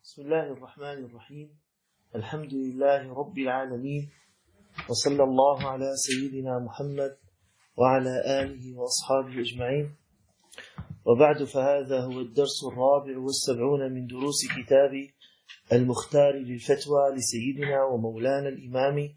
بسم الله الرحمن الرحيم. الحمد لله رب العالمين، وصلى الله على سيدنا محمد وعلى آله وأصحابه أجمعين، وبعد، فهذا هو الدرس 74 من دروس كتاب المختار للفتوى لسيدنا ومولانا الإمام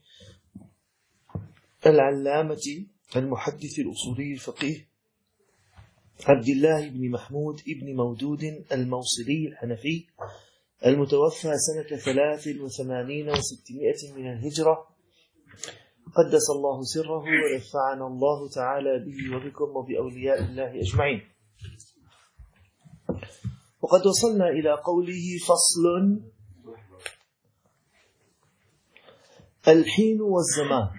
العلامة المحدث الأصولي الفقيه عبد الله بن محمود بن مودود الموصلي الحنفي، المتوفى سنة 83 و600 من الهجرة، قدس الله سره ونفعنا الله تعالى به وبكم وبأولياء الله أجمعين. وقد وصلنا إلى قوله: فصل: الحين والزمان،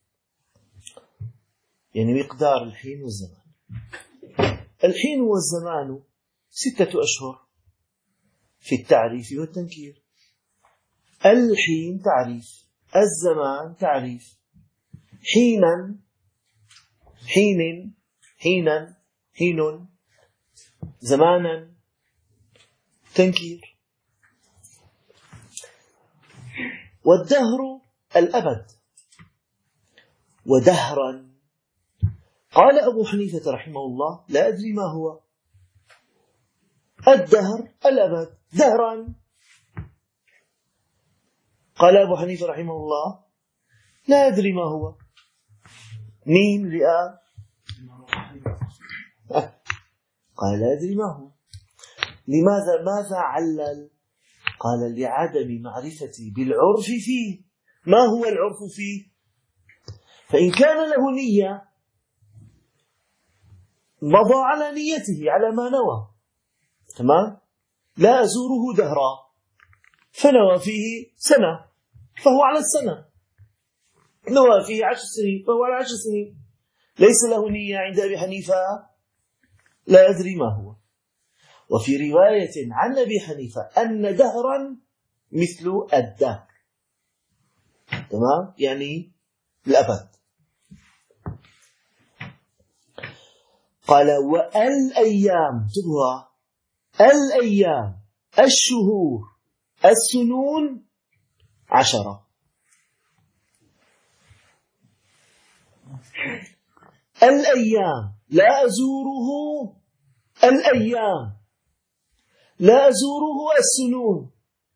يعني مقدار الحين والزمان. الحين والزمان 6 أشهر في التعريف والتنكير. الحين تعريف، الزمان تعريف. حينا، حين، حينا، حين، زمانا، تنكير. والدهر الأبد، ودهرا. قال أبو حنيفة رحمه الله: لا أدري ما هو الدهر الأبد، دهرا. قال أبو حنيفة رحمه الله: لا أدري ما هو. مين رئة؟ قال: لا أدري ما هو. لماذا؟ ماذا علل؟ قال: لعدم معرفتي بالعرف فيه. ما هو العرف فيه؟ فإن كان له نية مضى على نيته، على ما نوى، تمام؟ لا أزوره دهرا، فنوى فيه سنة فهو على السنة، نوى فيه 10 سنين فهو على 10 سنين. ليس له نية عند أبي حنيفة، لا أدري ما هو. وفي رواية عن أبي حنيفة أن دهرا مثل الدهر، تمام؟ يعني الأبد. قال: والأيام، تبها الأيام، الشهور، السنون 10. الأيام لا أزوره، الأيام لا أزوره السنون،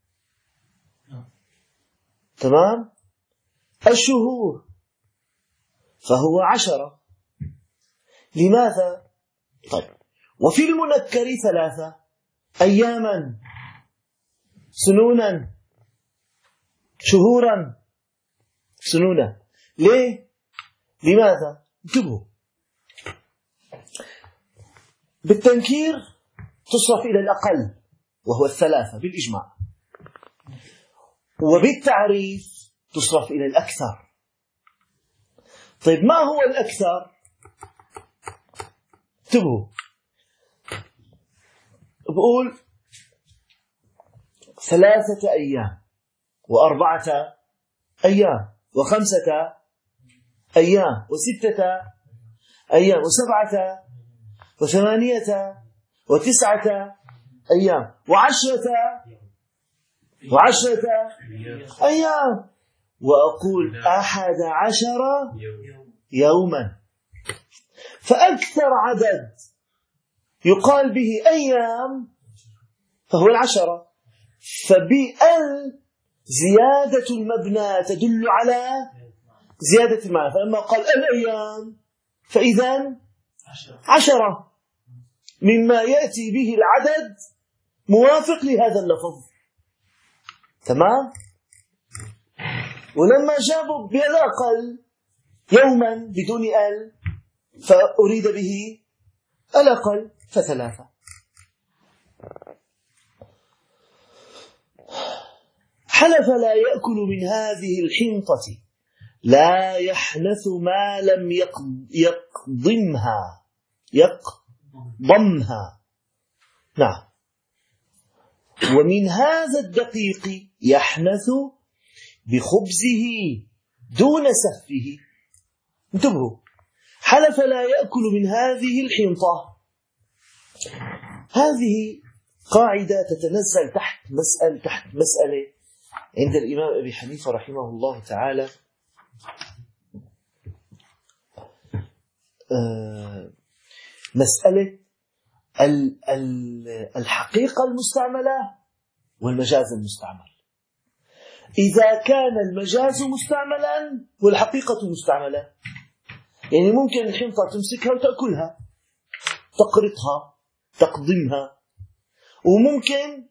تمام؟ الشهور فهو 10. لماذا؟ طيب، وفي المنكر 3: أياما، سنونا، شهورا، سنونا. ليه؟ لماذا؟ انتبهوا. بالتنكير تصرف إلى الأقل وهو 3 بالإجماع، وبالتعريف تصرف إلى الأكثر. طيب، ما هو الأكثر؟ انتبهوا. بقول 3 أيام، و4 أيام، و5 أيام، و6 أيام، و7 و8 و9 أيام، و10 أيام، وأقول 11 يوما. فأكثر عدد يقال به أيام فهو 10. فبأل زيادة المبنى تدل على زيادة المعنى، فلما قال الأيام فإذا 10 مما يأتي به العدد موافق لهذا اللفظ، تمام؟ ولما جابوا بالأقل يوما بدون ال فأريد به الأقل، ف3. حلف لا يأكل من هذه الحنطة، لا يحنث ما لم يقضمها. نعم. ومن هذا الدقيق يحنث بخبزه دون سفه. انتبهوا، حلف لا يأكل من هذه الحنطة. هذه قاعدة تتنزل تحت مسألة عند الإمام أبي حنيفة رحمه الله تعالى، مسألة الحقيقة المستعملة والمجاز المستعمل. إذا كان المجاز مستعملا والحقيقة مستعملة، يعني ممكن الحنطة تمسكها وتأكلها، تقرطها، تقضمها، وممكن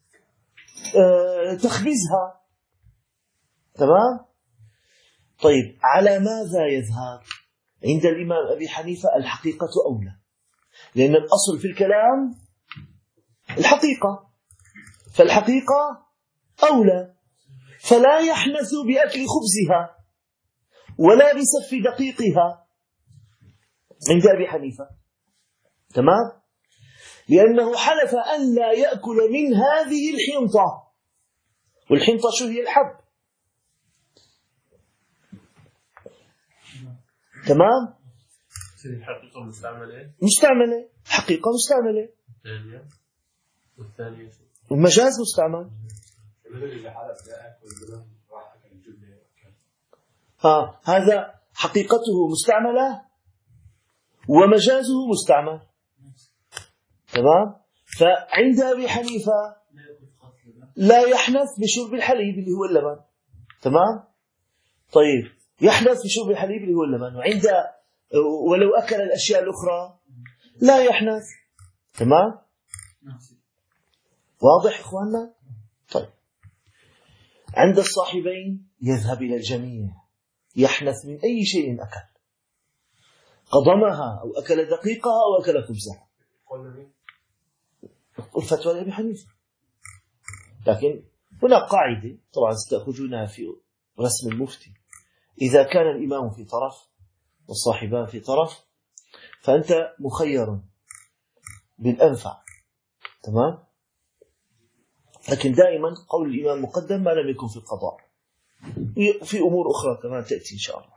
تخبزها. تمام؟ طيب على ماذا يذهب؟ عند الإمام أبي حنيفة الحقيقة أولى، لأن الأصل في الكلام الحقيقة، فالحقيقة أولى، فلا يحنث بأكل خبزها ولا بسف دقيقها عند أبي حنيفة. تمام؟ لأنه حلف أن لا يأكل من هذه الحنطة، والحنطة شو هي؟ الحب. تمام؟ الحقيقة مستعملة، حقيقة مستعملة، والثانية والمجاز مستعمل. هذا حقيقته مستعملة ومجازه مستعمل. تمام؟ فعند أبي حنيفة لا يحنث بشرب الحليب اللي هو اللبن. تمام؟ طيب يحنث بشرب الحليب اللي هو اللبن، وعند ولو أكل الأشياء الأخرى لا يحنث. تمام؟ واضح إخواننا؟ طيب عند الصاحبين يذهب إلى الجميع، يحنث من أي شيء أكل، قضمها أو أكل دقيقها أو أكل خبزها. الفتوى لأبي حنيفة. لكن هناك قاعدة طبعا ستأخذونها في رسم المفتي: إذا كان الإمام في طرف والصاحبان في طرف فأنت مخير بالأنفع. تمام؟ لكن دائما قول الإمام مقدم ما لم يكن في القضاء. في أمور أخرى كمان تأتي إن شاء الله.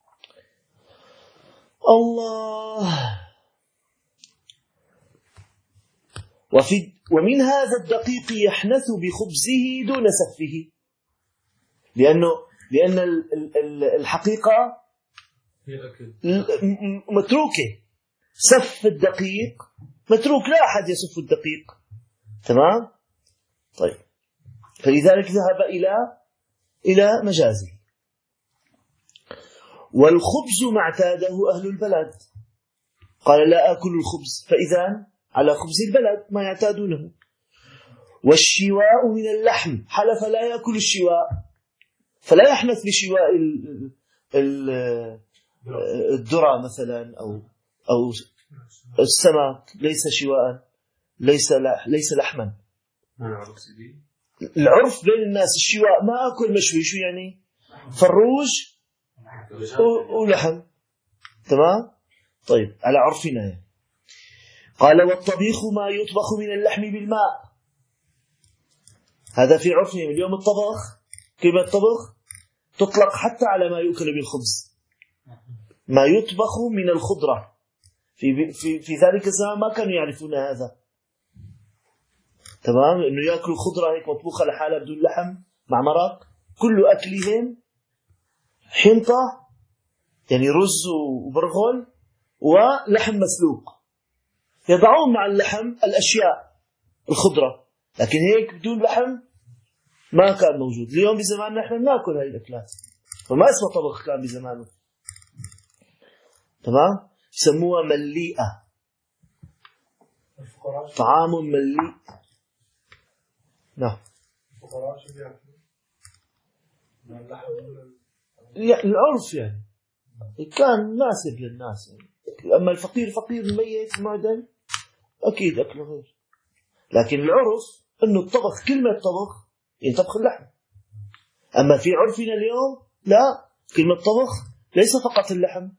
ومن هذا الدقيق يحنث بخبزه دون سفه، لأن الحقيقة متروكة، سف الدقيق متروك، لا أحد يسف الدقيق. تمام؟ طيب فلذلك ذهب إلى مجازه. والخبز ما اعتاده أهل البلد، قال لا آكل الخبز، فإذا على خبز البلد ما يعتادونه. والشواء من اللحم، حلف لا يأكل الشواء، فلا يحنث بشواء الذرة مثلا أو السمك، ليس شواء، ليس لحما. العرف بين الناس الشواء ما أكل مشوي، شو يعني؟ فروج ولحم. تمام؟ طيب على عرفنا يعني. قال والطبيخ ما يطبخ من اللحم بالماء، هذا في عرفنا. اليوم الطبخ، كلمة طبخ تطلق حتى على ما يؤكل بالخبز، ما يطبخ من الخضرة. في ذلك الزمان ما كانوا يعرفون هذا. تمام؟ إنه يأكلوا خضرة هيك مطبوخة لحالها بدون لحم مع مرق. كل أكلهم حنطة، يعني رز وبرغل ولحم مسلوق، يضعون مع اللحم الأشياء الخضرة، لكن هيك بدون لحم ما كان موجود. اليوم بزماننا نحن ناكل هاي الأكلات، فما اسمه طبخ كان بزمانه. تمام؟ يسموها مليئة، طعام مليء. نعم. العرف يعني كان مناسب للناس يعني. أما الفقير فقير الميت معدن أكيد أكله غير، لكن العرف أنه الطبخ، كلمة طبخ يعني طبخ اللحم. أما في عرفنا اليوم لا، كلمة طبخ ليس فقط اللحم.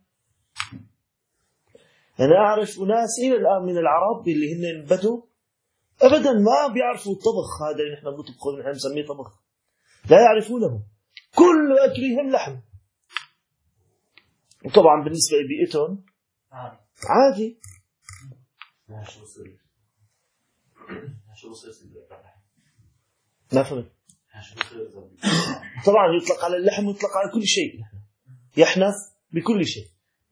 أنا أعرف أناس إلى الآن من العرب اللي هن البدو أبدا ما بيعرفوا الطبخ هذا اللي نحن بنطبخه، نحن نسميه طبخ، لا يعرفونه. كل أكلهم لحم، وطبعا بالنسبة لبيئتهم عادي. شو بصير سيدي؟ ما فهمت. طبعا يطلق على اللحم ويطلق على كل شيء، يحنث بكل شيء.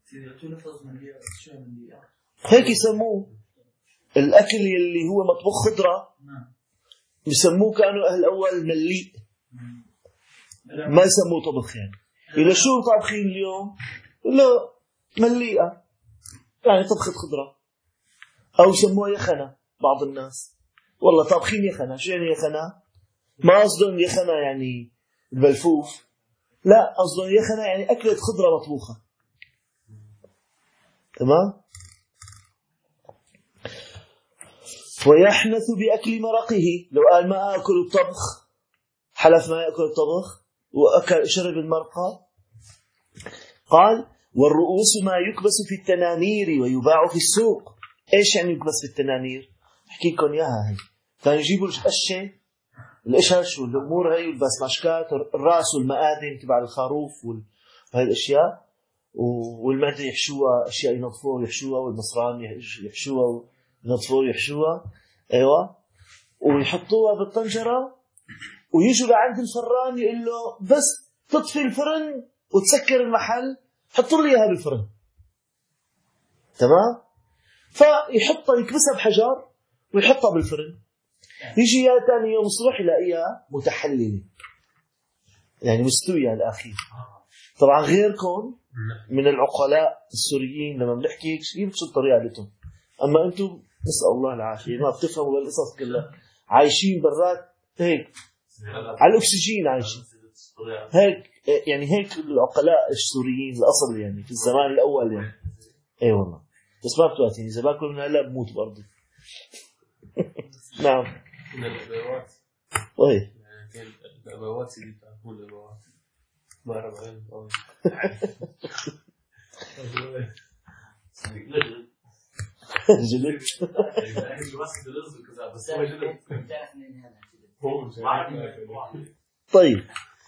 هيك يسموه الأكل اللي هو مطبوخ خضرة، يسموه كانوا أهل الأول مليء، ما يسموه طبخ. يعني إذا شو طابخين اليوم؟ لا مليئة، يعني طبخة خضرة، أو يسموها يخنة. بعض الناس والله طابخين يخنة. شو يعني يخنة؟ ما قصدهم يخنة يعني البلفوف، لا قصدهم يخنة يعني أكلة خضرة مطبوخة. تمام. ويحنث بأكل مرقه، لو قال ما أكل الطبخ، حلف ما يأكل الطبخ وأكل شرب المرقة. قال والرؤوس ما يكبس في التنانير ويباع في السوق. إيش يعني يكبس في التنانير؟ أحكي لكم إياها. هي كانوا يجيبوا القشش والأمور هاي والبسماشكات، الرأس والمآذن تبع الخروف وهي الأشياء، والمعدة يحشوها، أشياء ينظفوها ويحشوها، والمصران يحشوها وينظفوها ويحشوها. أيوة. ويحطوها بالطنجرة ويجوا لعند الفران يقول له بس تطفي الفرن وتسكر المحل، حطوا لي إياها بالفرن. تمام. فيحطها يكبسها بحجر ويحطها بالفرن، يجي يا ثاني يوم الصبح يلاقيها متحللة، يعني مستوية على الأخير. طبعا غيركم من العقلاء السوريين لما بنحكي هيك شيء بشو الطريقة لتهم، أما أنتم نسأل الله العافية ما بتفهموا بالقصص كلها، عايشين برات هيك على الأكسجين عايشين هيك. يعني هيك العقلاء السوريين الأصل، يعني في الزمان الأول يعني. أي والله، بس ما بتواتيني إذا باكل من هلا بموت بأرضي. نعم. من الأبوات. طيب. يعني الأبوات اللي تعرفون الأبوات. ما أعرف عنهم أوي. جلد. طيب.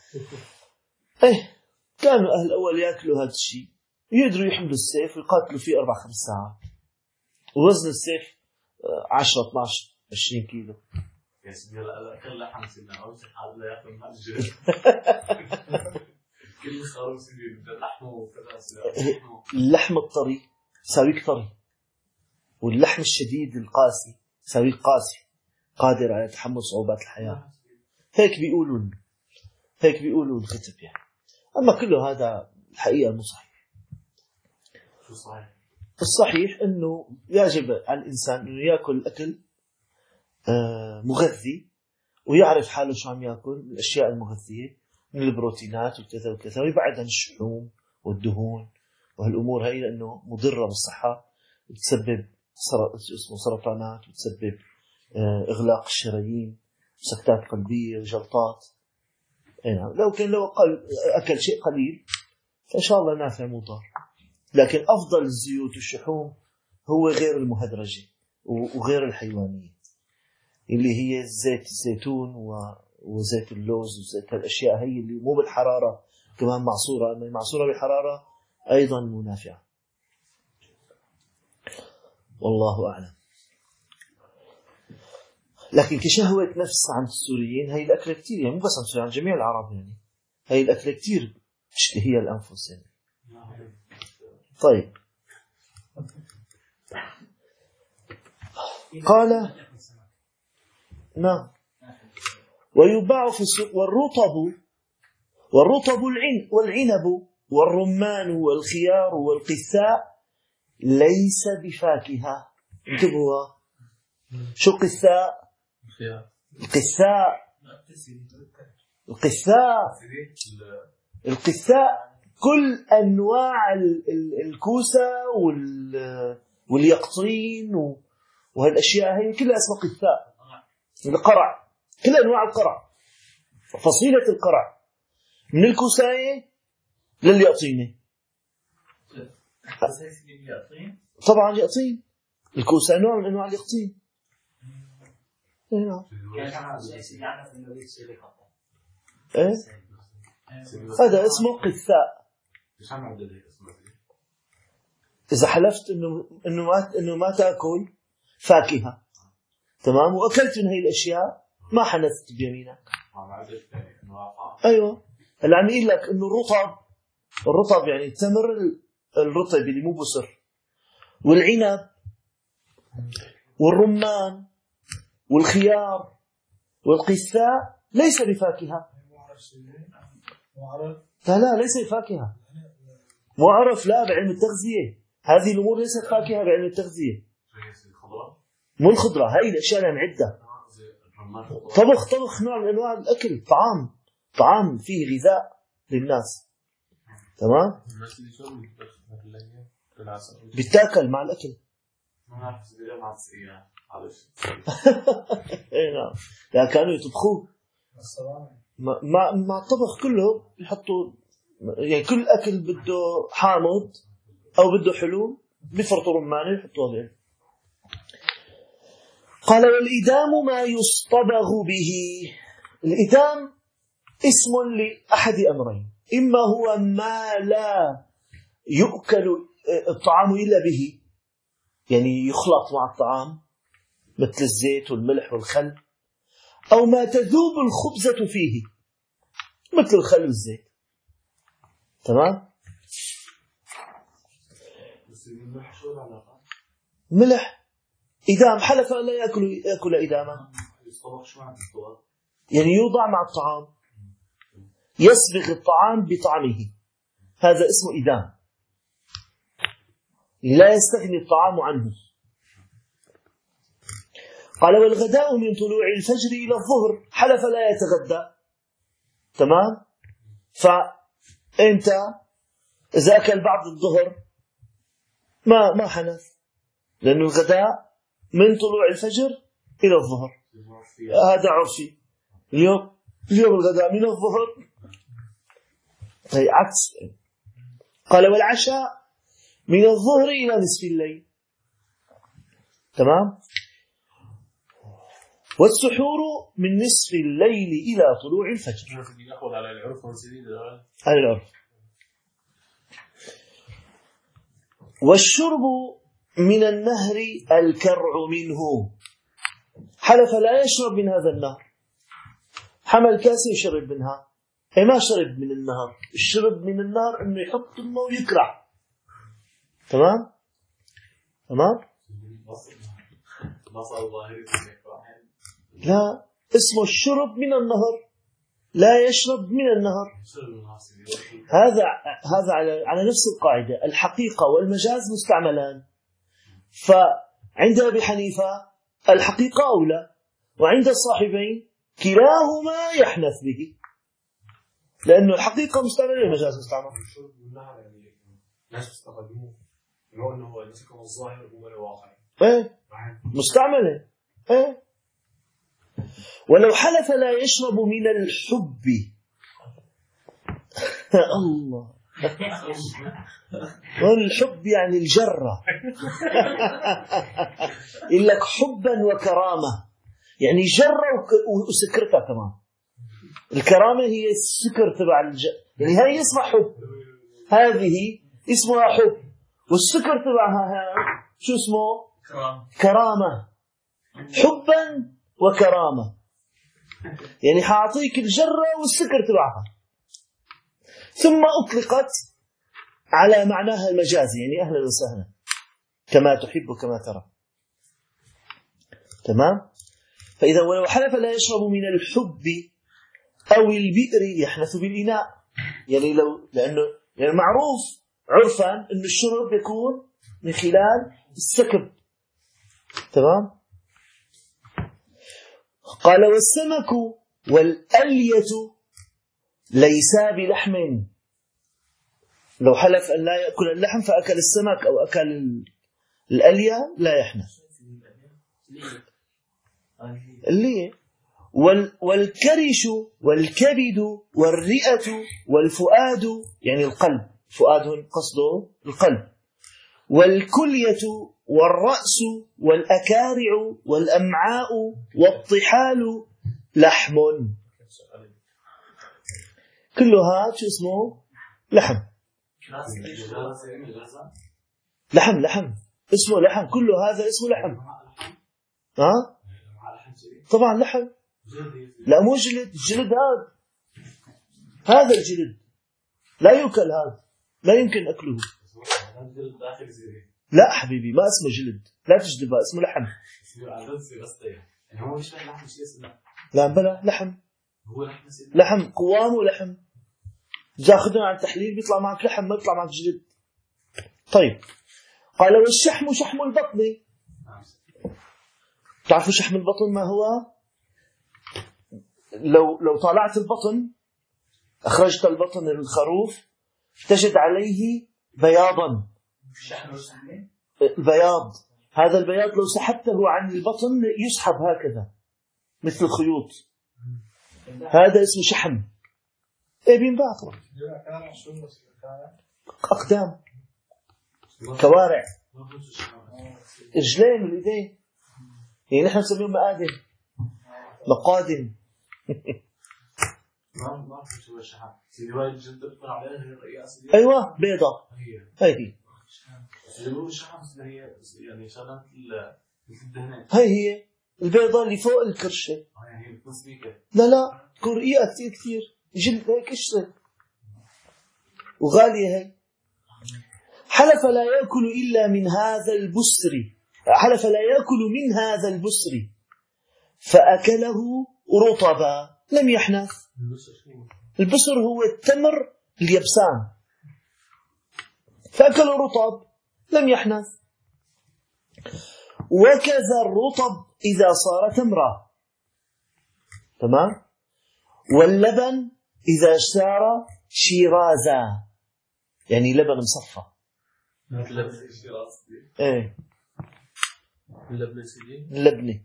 كانوا أهل الأول يأكلوا هذا الشيء، يقدروا يحملوا السيف ويقاتلوا فيه 4-5 ساعات، ووزن السيف 10 12 20 كيلو. يا سيدي لا كل لحم سيدنا أوسع هذا يأكل من الجلد. كل خروف سيدي لحمه وكذا. اللحم الطري سويك طري، واللحم الشديد القاسي سويك قاسي، قادر على تحمل صعوبات الحياة. هيك بيقولوا الكتب يعني. أما كله هذا الحقيقة مو صحيح. شو صحيح؟ الصحيح أنه يجب على الإنسان أنه يأكل أكل مغذي، ويعرف حاله شو عم يأكل من الأشياء المغذية من البروتينات وكذا وكذا، ويبعد عن الشحوم والدهون وهالأمور هاي، لأنه مضرة بالصحة، بتسبب سرطانات، وتسبب إغلاق الشرايين، سكتات قلبية وجلطات. لو أكل شيء قليل فإن شاء الله نافع مضار. لكن أفضل الزيوت والشحوم هو غير المهدرجة وغير الحيوانية، اللي هي زيت الزيتون وزيت اللوز وزيت الأشياء هي اللي مو بالحرارة، كمان معصورة، أما معصورة بحرارة أيضا منافعة. والله أعلم. لكن كشهوة نفس عند السوريين هي الأكلة كتير، يعني مو بس عند جميع العرب، يعني هي الأكلة كتير تشتهي الأنفس يعني. طيب. قال نعم. ويباع في السوق والرطب والعنب والرمان والخيار والقثاء ليس بفاكهة. انتبهوا، شو قثاء؟ القثاء كل أنواع الكوسة واليقطين وهالأشياء هي كلها اسمها قثاء. القرع، كل أنواع القرع، فصيلة القرع من الكوساية لليقطينة. طبعا يقطين، الكوسة نوع من أنواع اليقطين. هذا اسمه قثاء. إذا حلفت إنه ما تأكل فاكهة، تمام، وأكلت من هاي الأشياء ما حنثت بيمينك. أيوة. هلا عم يقول لك إنه الرطب يعني التمر الرطب اللي مو بصر، والعنب والرمان والخيار والقثاء ليس بفاكهة. لا ليس بفاكهة. معرف لا بعلم التغذية، هذه الأمور ليست فاكهة بعلم التغذية. مو الخضرة، هاي الأشياء اللي نعدها طبخ نوع من أنواع الأكل، طعام فيه غذاء للناس. تمام، بيتاكل مع الأكل. اي نعم، لا كانوا يطبخوه مع الطبخ كله، يحطوا يعني كل أكل بده حامض أو بده حلو بفرطوا رمانة يحطوه عليه. قال والإدام ما يصطبغ به. الإدام اسم لأحد أمرين، إما هو ما لا يؤكل الطعام إلا به، يعني يخلط مع الطعام مثل الزيت والملح والخل، أو ما تذوب الخبزة فيه مثل الخل والزيت. تمام. ملح إدام، حلف أن لا يأكل إداما، يعني يوضع مع الطعام، يسبغ الطعام بطعمه، هذا اسمه إدام، لا يستغني الطعام عنه. قال والغداء من طلوع الفجر إلى الظهر، حلف لا يتغدى. تمام، فأنت إذا أكل بعد الظهر ما حنث، لأن الغداء من طلوع الفجر إلى الظهر، هذا عرفي. اليوم الغداء من الظهر، طيب عكس. قال والعشاء من الظهر إلى نصف الليل. تمام، والسحور من نصف الليل إلى طلوع الفجر. على العرف على العرف. والشرب من النهر الكرع منه، حلف لا يشرب من هذا النهر، حمل كاسة وشرب منها، أي ما شرب من النهر. الشرب من النهر إنه يحط الماء ويكرع. تمام. لا، اسمه الشرب من النهر، لا يشرب من النهر. هذا على نفس القاعدة، الحقيقة والمجاز مستعملان. فعند أبي حنيفة الحقيقة أولى، وعند الصاحبين كلاهما يحنث به، لأنه الحقيقة مستعملة والمجاز مستعمل. الناس بيستخدموه اللي هو انه يمسكه الظاهر ولا الواقع. مستعملة. ولو حلف لا يشرب من الحب الله والحب يعني الجرة يقول لك حبا وكرامة، يعني جرة وسكرتها كمان. الكرامة هي السكر تبع يعني هاي اسمها حب، هذه اسمها حب، والسكر تبعها شو اسمه؟ كرامة. حبا وكرامة، يعني حاعطيك الجرة والسكر تبعها، ثم أطلقت على معناها المجازي، يعني أهلا وسهلا كما تحب وكما ترى. تمام. فإذا ولو حلف لا يشرب من الحب أو البئر يحنث بالإناء، يعني لأنه يعني معروف عرفا أن الشرب يكون من خلال السكب. تمام. قال والسمك والألية ليسا بلحم، لو حلف أن لا يأكل اللحم فأكل السمك أو أكل الألية لا يحنث. اللي والكرش والكبد والرئة والفؤاد، يعني القلب، فؤاد قصده القلب، والكلية والرأس والأكارع والأمعاء والطحال لحم، كلها شو اسمه؟ لحم اسمه لحم، كل هذا اسمه لحم. طبعا لحم. لا مو جلد، الجلد هذا الجلد لا يؤكل، هذا لا يمكن أكله. لا حبيبي ما اسمه جلد، لا تجذبه، اسمه لحم. لا بلا لحم، لحم قوامه لحم، تاخذه عن التحليل بيطلع معك لحم، ما بيطلع معك جلد. طيب قال والشحم شحم البطن. تعرفوا شحم البطن ما هو؟ لو طالعت البطن، أخرجت البطن الخروف، تجد عليه بياضا. البياض هذا البياض لو سحبته عن البطن يسحب هكذا مثل الخيوط، هذا اسمه شحم. بينباع طبعا. أقدام، كوارع، رجلين واليدين، يعني نحن نسميهم مقادم، مقادم. أيوة بيضة، هي هي البيضة اللي فوق الكرشة. لا تكون رقيقة كثير، جلد هيك قشرة وغالية هي. حلف لا يأكل إلا من هذا البسر، حلف لا يأكل من هذا البسر فأكله رطبا لم يحنث. البسر هو التمر اليبسان، فأكله رطب لم يحنث. وكذا الرطب إذا صار تمرا، تمام. واللبن إذا صار شيرازا، يعني لبن مصفى. ايه اللبنة.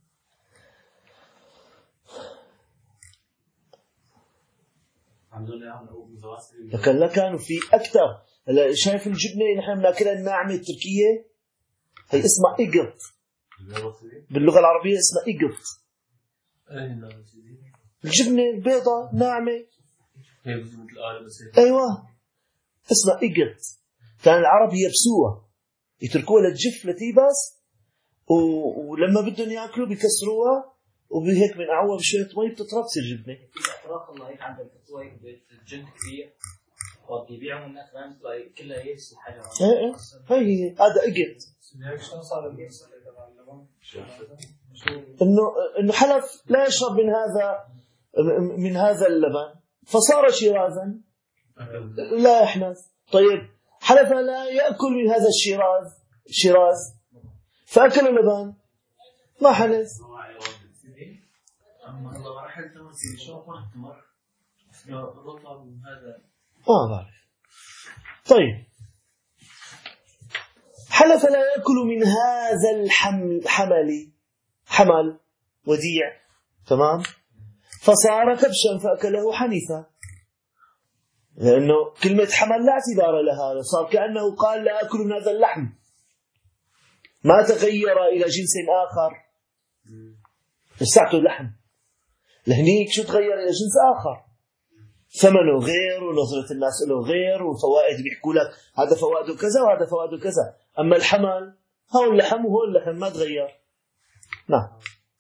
لكن لا كانوا في أكثر. شايف الجبنة اللي نحن بناكلها الناعمة التركية، هي اسمها إقط، باللغة العربية اسمها إقط. الجبنة البيضة ناعمة، أيوة اسمها إقط. كان العرب يبسوها، يتركوها لتجف لتيبس، ولما بدهم يأكلوا بيكسروها وبهيك بنقعوها بشوية مي بتطرى تصير جبنة. الله هيك عند الفتوى بالجند كبير وبيبيعوا الناس كلها يبس الحجر. هي هذا إقط. إنه حلف لا يشرب من هذا اللبن فصار شيرازا لا يحنث. طيب حلف لا يأكل من هذا الشيراز فأكل اللبن ما حنث. ما بعرف. طيب حلف لا يأكل من هذا حمل وديع، تمام، فصار كبشا فأكله حنيفا، لأنه كلمة حمل لا اعتبار لها، صار كأنه قال لا أكل من هذا اللحم، ما تغير إلى جنس آخر. لساته لحم، لهنيك شو تغير إلى جنس آخر، ثمنه غير ونظرة الناس له غير، والفوائد بيحكوا لك هذا فوائده كذا وهذا فوائده كذا. أما الحمل هو اللحم وهو اللحم ما تغير. نعم.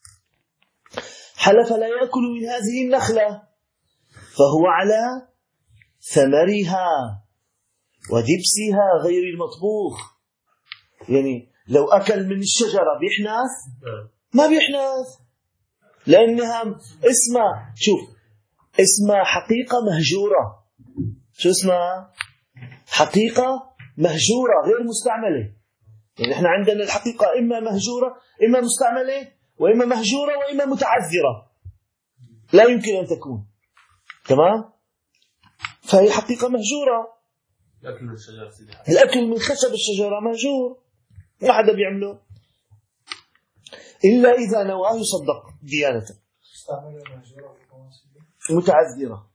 حلف لا يأكل من هذه النخلة فهو على ثمرها ودبسها غير المطبوخ. يعني لو أكل من الشجرة بيحنث؟ ما بيحنث، لأنها اسمها، شوف، اسمها حقيقة مهجورة. شو اسمها؟ حقيقة مهجورة غير مستعملة. يعني احنا عندنا الحقيقة إما مهجورة إما مستعملة، وإما مهجورة وإما متعذرة، لا يمكن أن تكون، تمام؟ فهي حقيقة مهجورة. الأكل من خشب الشجرة مهجور، ما حدا بيعمله إلا إذا نواه يصدق ديانته. متعذرة.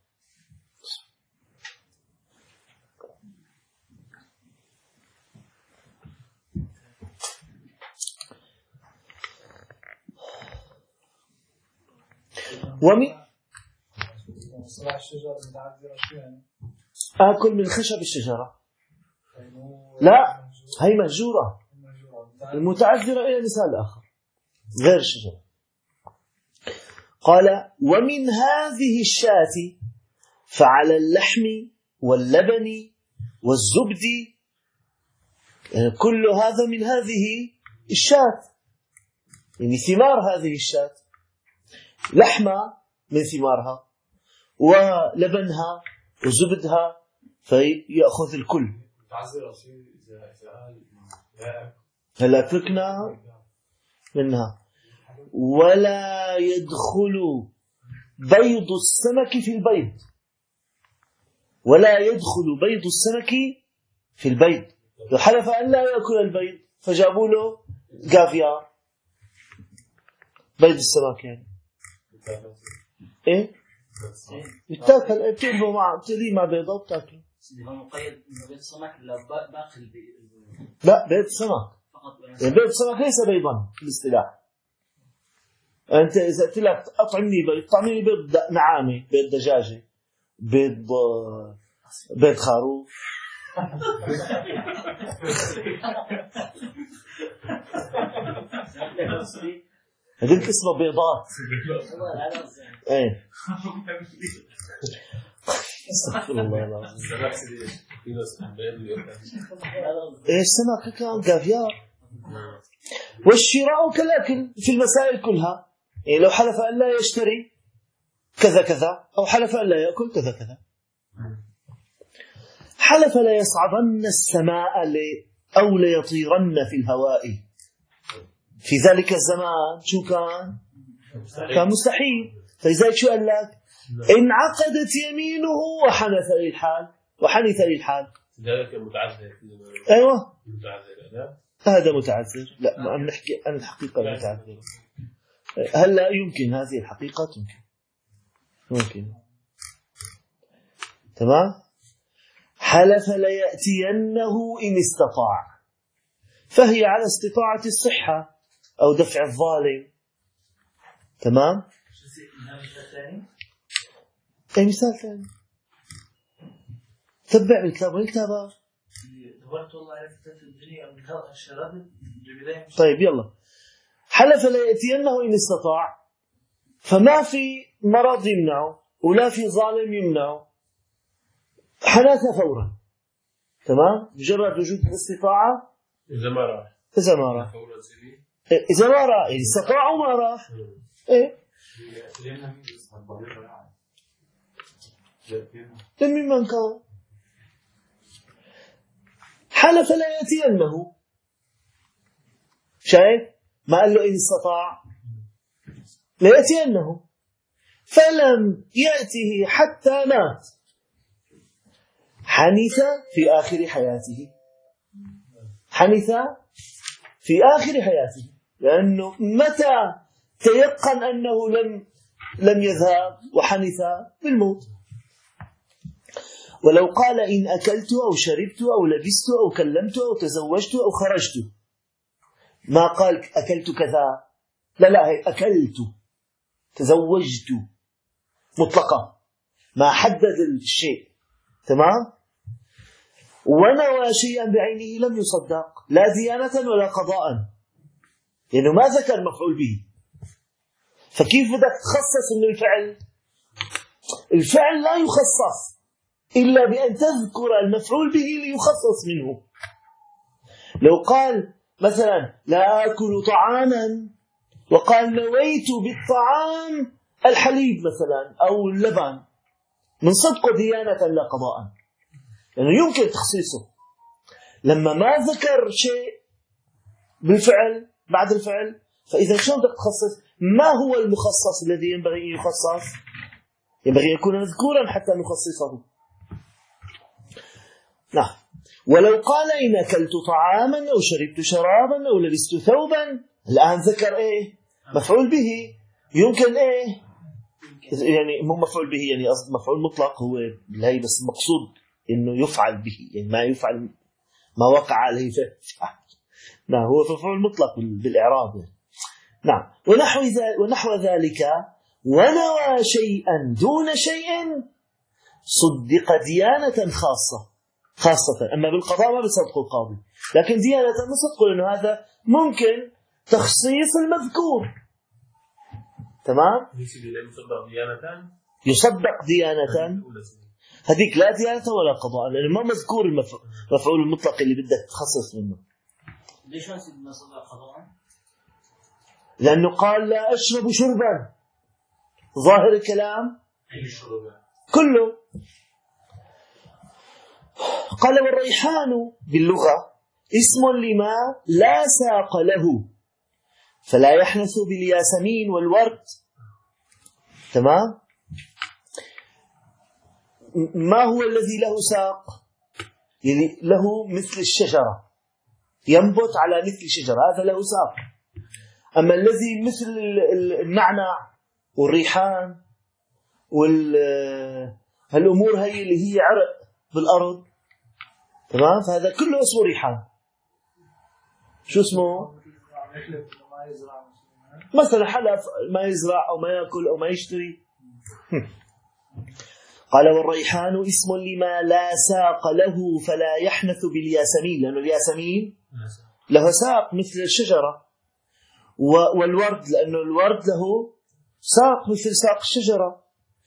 آكل من خشب الشجرة؟ لا، هي مهجورة. المتعذرة إلى مثال آخر غير الشجرة. قال ومن هذه الشاة فعلى اللحم واللبن والزبد، يعني كل هذا من هذه الشاة، يعني ثمار هذه الشاة، لحمة من ثمارها ولبنها وزبدها، فيأخذ الكل. هلا تركنا منها. ولا يدخل بيض السمك في البيض، ولا يدخل بيض السمك في البيض. لو حلف أن لا يأكل البيض فجابوا له كافيار، بيض السمك يعني ايه بتاكل، بتقلبه بتقليه مع بيضة بتاكله. هو مقيد انه بيض سمك لا باقي لا بيض سمك فقط، يعني بيض سمك ليس بيضا في الاصطلاح. انت اذا قلت لك اطعمني بيض، طعمني بيض نعامه، بيض دجاجه، بيض خروف هذيك اسمها بيضات. ايه استغفر الله العظيم. ايه السمك كان كافيار. والشراء كالأكل في المسائل كلها، يعني لو حلف أن لا يشتري كذا كذا، أو حلف أن لا يأكل كذا كذا. حلف لا يصعدن السماء أو ليطيرن في الهواء. في ذلك الزمان شو كان مستحيل. فلذلك شو قال لك؟ انعقدت يمينه وحنث للحال. ذلك متعذر. أيوة متعذر. هذا متعذر. لا ما نحكي عن الحقيقة المتعذرة. هل لا يمكن هذه الحقيقة؟ ممكن. تمام. حلف ليأتينه إن استطاع، فهي على استطاعة الصحة أو دفع الظالم. تمام. أي مثال ثاني تبع بالكتاب والكتابة. طيب يلا. حلف ليأتينه إن استطاع، فما في مرض يمنعه ولا في ظالم يمنعه، حنث فورا. تمام. مجرد وجود الاستطاعة. إذا ما راح يعني استطاع وما راح. إيه ممن كان. حلف لا يأتينه، شايف ما قال له إن استطاع، لا يأتينه، فلم يأته حتى مات. حنث في آخر حياته، حنث في آخر حياته، لأنه متى تيقن أنه لم يذهب وحنث بالموت. ولو قال إن أكلت أو شربت أو لبست أو كلمت أو تزوجت أو خرجت، ما قال أكلت كذا، لا هي أكلت تزوجت مطلقة، ما حدد الشيء. تمام. ونوى شيئا بعينه لم يصدق، لا ديانة ولا قضاء، لأنه ما ذكر مفعول به. فكيف بدك تخصص إنه الفعل لا يخصص إلا بأن تذكر المفعول به ليخصص منه. لو قال مثلا لا آكل طعاما وقال نويت بالطعام الحليب مثلا أو اللبن، من صدق ديانة لا قضاء، لأنه يمكن تخصيصه. لما ما ذكر شيء بالفعل بعد الفعل، فإذا شلون بدك تخصص؟ ما هو المخصص الذي ينبغي أن يخصص؟ ينبغي أن يكون مذكورا حتى نخصصه. نعم. ولو قال إن أكلت طعاما أو شربت شرابا أو لبست ثوبا، الآن ذكر إيه؟ مفعول به. يمكن إيه؟ يعني مو مفعول به، يعني قصد مفعول مطلق هو هي، بس المقصود إنه يفعل به، يعني ما يفعل ما وقع عليه فعل. نعم هو مفعول مطلق بالإعراب. نعم. ونحو ذلك ونوى شيئا دون شيء صدق ديانة خاصة. أما بالقضاء ما بصدق القاضي، لكن ديانة نصدق، لأنه هذا ممكن تخصيص المذكور. تمام؟ يصدق ديانة، هذيك لا ديانة ولا قضاء، لأنه ما مذكور المفعول المطلق اللي بدك تخصص منه. ليش ما سيدنا صدق قضاء؟ لأنه قال لا أشرب شربا، ظاهر الكلام كله. قال والريحان باللغة اسم لما لا ساق له، فلا يحنث بالياسمين والورد. تمام؟ ما هو الذي له ساق؟ يعني له مثل الشجرة، ينبت على مثل الشجرة، هذا له ساق. أما الذي مثل النعنع والريحان والأمور هي اللي هي عرق بالأرض، تمام؟ فهذا كله اسمه ريحان. شو اسمه؟ مثلا حلف ما يزرع أو ما يأكل أو ما يشتري. قال والريحان اسم لما لا ساق له فلا يحنث بالياسمين، لأن الياسمين له ساق مثل الشجرة، والورد لأنه الورد له ساق مثل ساق الشجرة.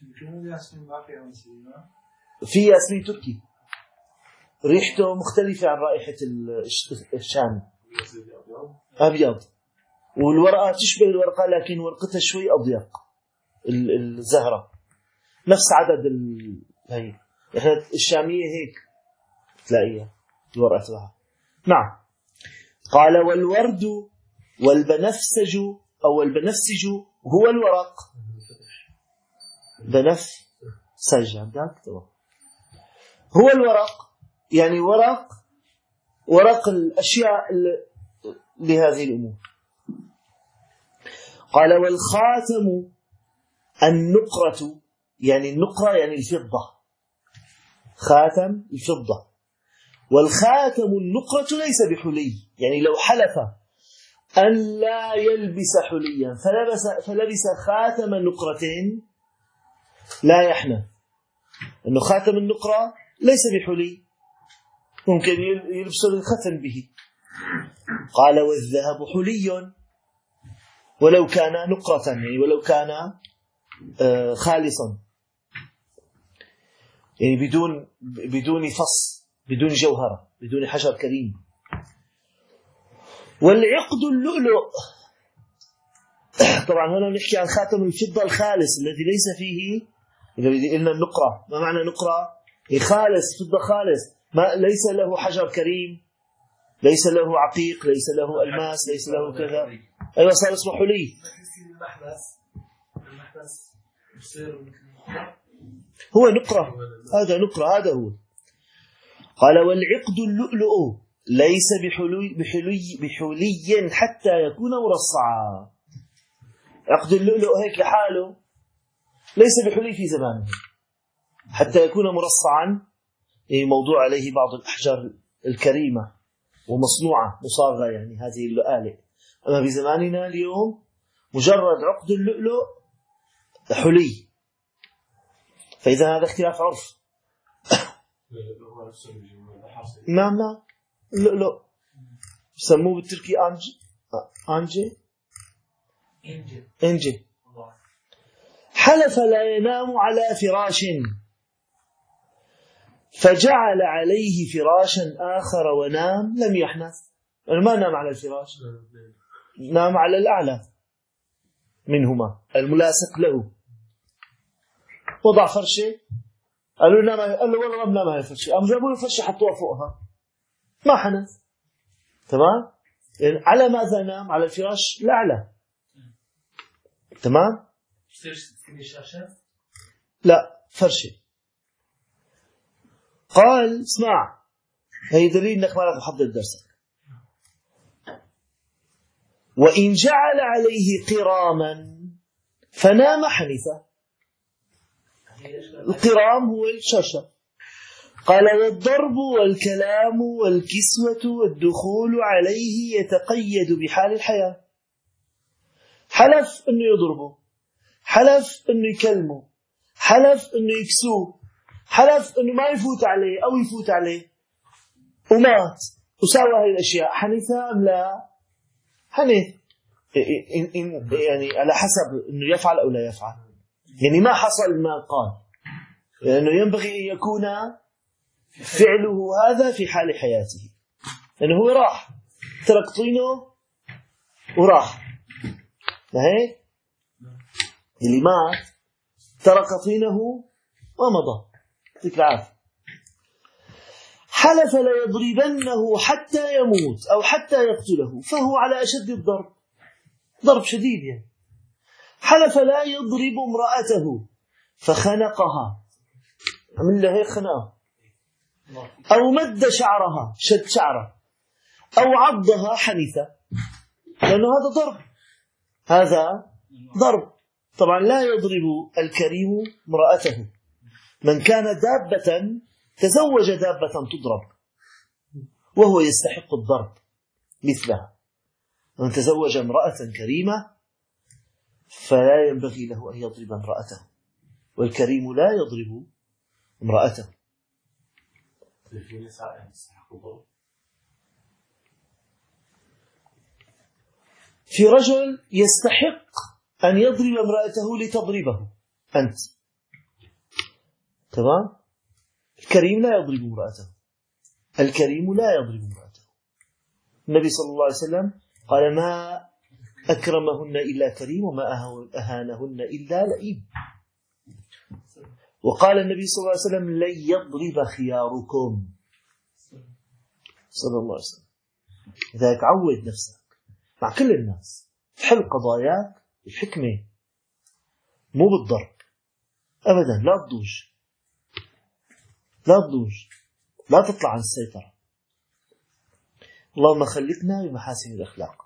في ياسمين تركي ريحته مختلفة عن رائحة الشام، أبيض، والورقة تشبه الورقة لكن ورقتها شوي أضيق، الزهرة نفس عدد هي إحنا الشامية هيك تلاقيها الورقة تبعها. نعم. قال والورد والبنفسج أو البنفسج هو الورق. بنفسج هو الورق، يعني ورق الأشياء لهذه الأمور. قال والخاتم النقرة، يعني النقرة يعني الفضة، خاتم الفضة. والخاتم النقرة ليس بحلي، يعني لو حلف أن لا يلبس حليا فلبس خاتم نقرة لا يحنى، أنه خاتم النقرة ليس بحلي، ممكن يلبس الختم به. قال والذهب حلي ولو كان نقرة، يعني ولو كان خالصا، يعني بدون فص، بدون جوهرة، بدون حجر كريم. والعقد اللؤلؤ، طبعا هنا نحكي عن خاتم الفضة الخالص الذي ليس فيه، إذا قلنا النقرة، ما معنى نقرة؟ خالص، فضة خالص، ما ليس له حجر كريم، ليس له عقيق، ليس له ألماس، ليس له كذا. أيوة صار اسمه حلي. هو نقرة، هذا نقرة، هذا هو. قال والعقد اللؤلؤ ليس بحلي حتى يكون مرصعا. عقد اللؤلؤ هيك لحاله ليس بحلي في زمانه حتى يكون مرصعا، موضوع عليه بعض الأحجار الكريمة ومصنوعة مصاغة، يعني هذه اللؤالئ. أما بزماننا اليوم مجرد عقد اللؤلؤ حلي، فإذا هذا اختلاف عرف. نعم نعم، اللؤلؤ يسموه بالتركي أنجي. حلف لا ينام على فراش فجعل عليه فراشا آخر ونام لم يحنث. ما نام على الفراش، نام على الأعلى منهما الملاصق له، وضع فرشة، قال له نام، قال له والله ما بنام على الفرشة، قام جابوا له فرشة حطوها فوقها، ما حنث. تمام؟ يعني على ماذا نام؟ على الفراش الأعلى. تمام؟ لا، فرشة. قال اسمع، هي دليل انك مالك محضر درسك. وإن جعل عليه قراما فنام حنثا. القرام هو الشاشة. قال والضرب والكلام والكسوة والدخول عليه يتقيد بحال الحياة. حلف انه يضربه، حلف انه يكلمه، حلف انه يكسوه، حلف انه ما يفوت عليه او يفوت عليه، ومات وساوى هاي الاشياء، حنث ام لا؟ حنث. يعني على حسب إنه يفعل أو لا يفعل، يعني ما حصل ما قال، لأنه ينبغي أن يكون فعله هذا في حال حياته، لأنه هو راح ترك طينه وراح، هيك اللي مات ترك طينه ومضى. يعطيك العافية. حلف ليضربنه حتى يموت أو حتى يقتله فهو على أشد الضرب، ضرب شديد يعني. حلف لا يضرب امرأته فخنقها، عمل له هيك خنقها، أو مد شعرها شد شعره، أو عضها حنثة، لأنه هذا ضرب، هذا ضرب. طبعا لا يضرب الكريم امرأته. من كان دابة تزوج دابة تضرب وهو يستحق الضرب مثلها. من تزوج امرأة كريمة فلا ينبغي له أن يضرب امرأته، والكريم لا يضرب امرأته. في نساء يستحقوا الضرب. في رجل يستحق أن يضرب امرأته لتضربه أنت، تمام؟ الكريم لا يضرب امرأته، الكريم لا يضرب امرأته. النبي صلى الله عليه وسلم قال: ما أكرمهن إلا كريم وما أهانهن إلا لئيم. وقال النبي صلى الله عليه وسلم: لن يضرب خياركم، صلى الله عليه وسلم. لذلك عود نفسك مع كل الناس، تحل قضاياك بحكمة، مو بالضرب أبدا. لا تضوج، لا تضوج، لا تطلع عن السيطرة. اللهم خلقنا بمحاسن الأخلاق.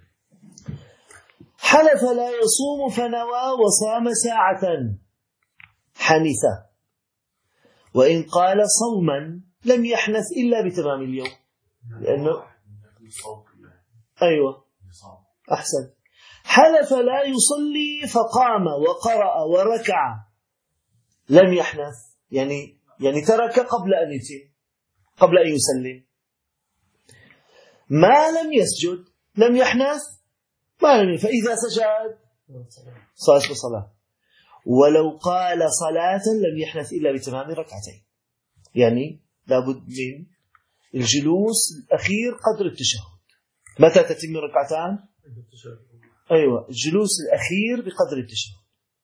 حلف لا يصوم فنوى وصام ساعة حنث، وإن قال صوما لم يحنث إلا بتمام اليوم، لأنه أيوة أحسن. حلف لا يصلي فقام وقرأ وركع لم يحنث، يعني ترك قبل أن يتم، قبل أن يسلم. ما لم يسجد لم يحنث، ما لم، فإذا سجد صلاة بصلاة. ولو قال صلاة لم يحنث إلا بتمام ركعتين، يعني لابد من الجلوس الأخير قدر التشهد. متى تتم ركعتان؟ أيوة، الجلوس الأخير بقدر التشهد.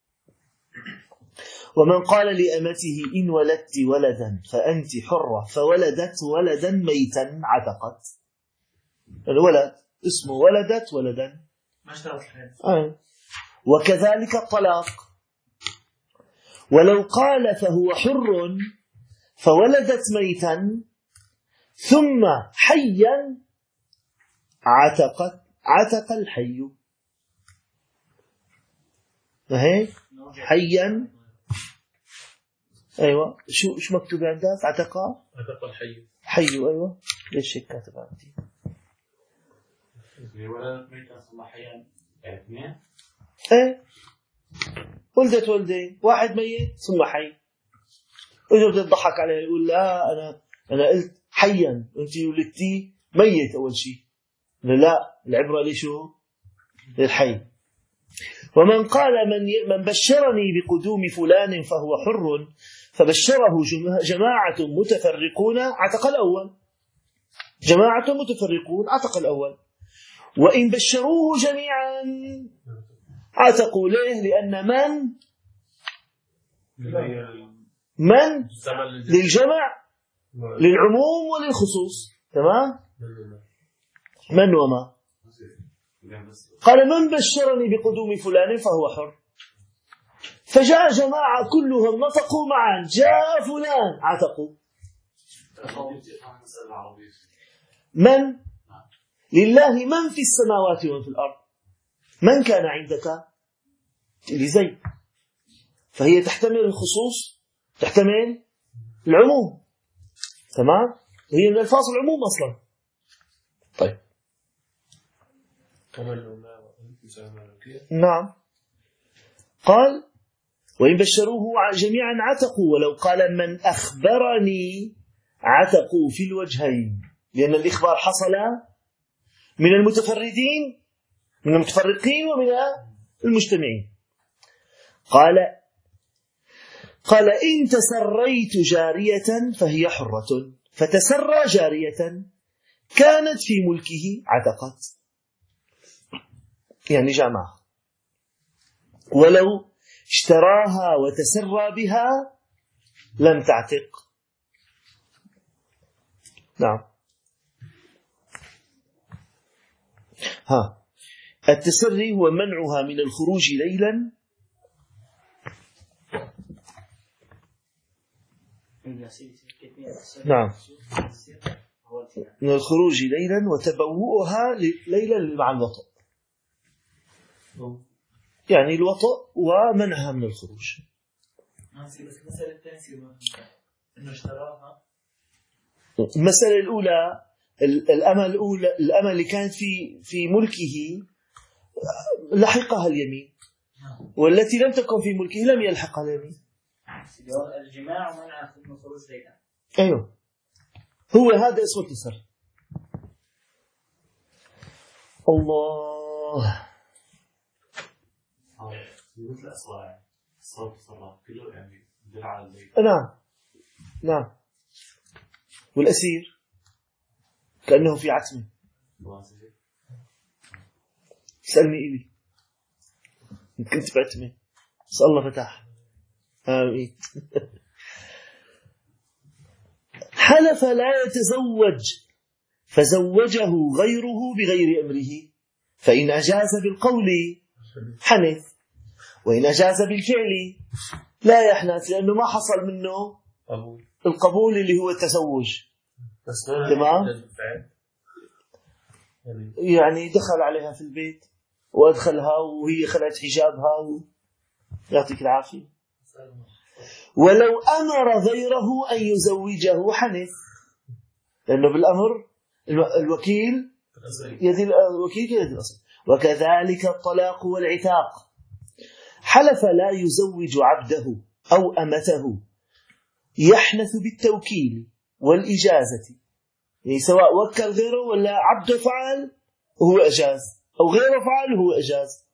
ومن قال لأمته: إن ولدت ولدا فأنت حرة، فولدت ولدا ميتا عتقت. الولد اسمه ولدت ولدا، ما اشترط الحين. وكذلك الطلاق. ولو قال فهو حر فولدت ميتا ثم حيا عتق الحي. هيك حيا، ايوه. شو مكتوب عندك؟ عتق الحي. حي، ايوه. ليش هيك كاتب عندي؟ ولدت ميتا ثم حيا، اثنين. ايه، ولدت ولدين، واحد ميت ثم حي. اجى بده يضحك عليه يقول: لا انا قلت حيا وانت ولدتي ميت اول شيء. لا، العبره لشو؟ للحي. ومن قال من بشرني بقدوم فلان فهو حر، فبشره جماعة متفرقون عتق الأول، جماعة متفرقون عتق الأول. وإن بشروه جميعا عتقوا. ليه؟ لأن من للجمع، للعموم وللخصوص، تمام؟ من وما. قال: من بشرني بقدوم فلان فهو حر. فجاء جماعة كلهم نطقوا معا: جاء فلان، عتقوا. من؟ لله من في السماوات ومن في الأرض. من كان عندك؟ لزيد، فهي تحتمل الخصوص، تحتمل العموم، تمام؟ هي من الفاظ العموم أصلا. طيب، نعم. قال: وإن بشروه جميعا عتقوا، ولو قال من أخبرني عتقوا في الوجهين، لأن الإخبار حصل من المتفردين من المتفرقين ومن المجتمعين. قال إن تسريت جارية فهي حرة، فتسرى جارية كانت في ملكه عتقت، يعني جامعة، ولو اشتراها وتسرى بها لم تعتق. نعم. التسري هو منعها من الخروج ليلا، نعم، من الخروج ليلا وتبوؤها ليلا مع الوطء، يعني الوطء ومنعها من الخروج. المسألة الأولى الأمة اللي كانت في ملكه لحقها اليمين، والتي لم تكن في ملكه لم يلحقها اليمين. الجماع ومنع من الخروج ليلا. أيوه، هو هذا اسمه التسري. الله. مثل أسرع تصرف كله يعني دلع على البيت. نعم. والأسير كأنه في عتمة. سألني إلي كنت بعتمة، بس الله فتح. آمين. حلف لا يتزوج فزوجه غيره بغير أمره، فإن أجاز بالقول حنث، وإن أجاز بالفعل لا يحنث، لأنه ما حصل منه القبول اللي هو التزوج. تمام. يعني دخل عليها في البيت وأدخلها وهي خلعت حجابها يعطيك العافية. ولو أمر غيره أن يزوجه حنث، لأنه بالأمر الوكيل يد الوكيل كيد الأصل. وكذلك الطلاق والعتاق، حلف لا يزوج عبده أو أمته يحنث بالتوكيل والإجازة، يعني سواء وكل غيره ولا عبده فعل وهو أجاز، أو غيره فعل وهو أجاز.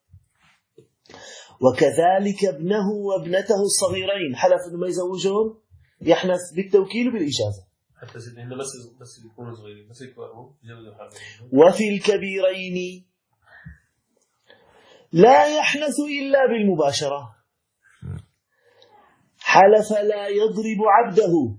وكذلك ابنه وابنته الصغيرين حلف أنه ما يزوجهم يحنث بالتوكيل وبالإجازة. حتى إنه بس يكونوا صغيرين، بس يكبروا يجوزوا حالهم. وفي الكبيرين لا يحنث إلا بالمباشرة، حلف لا يضرب عبده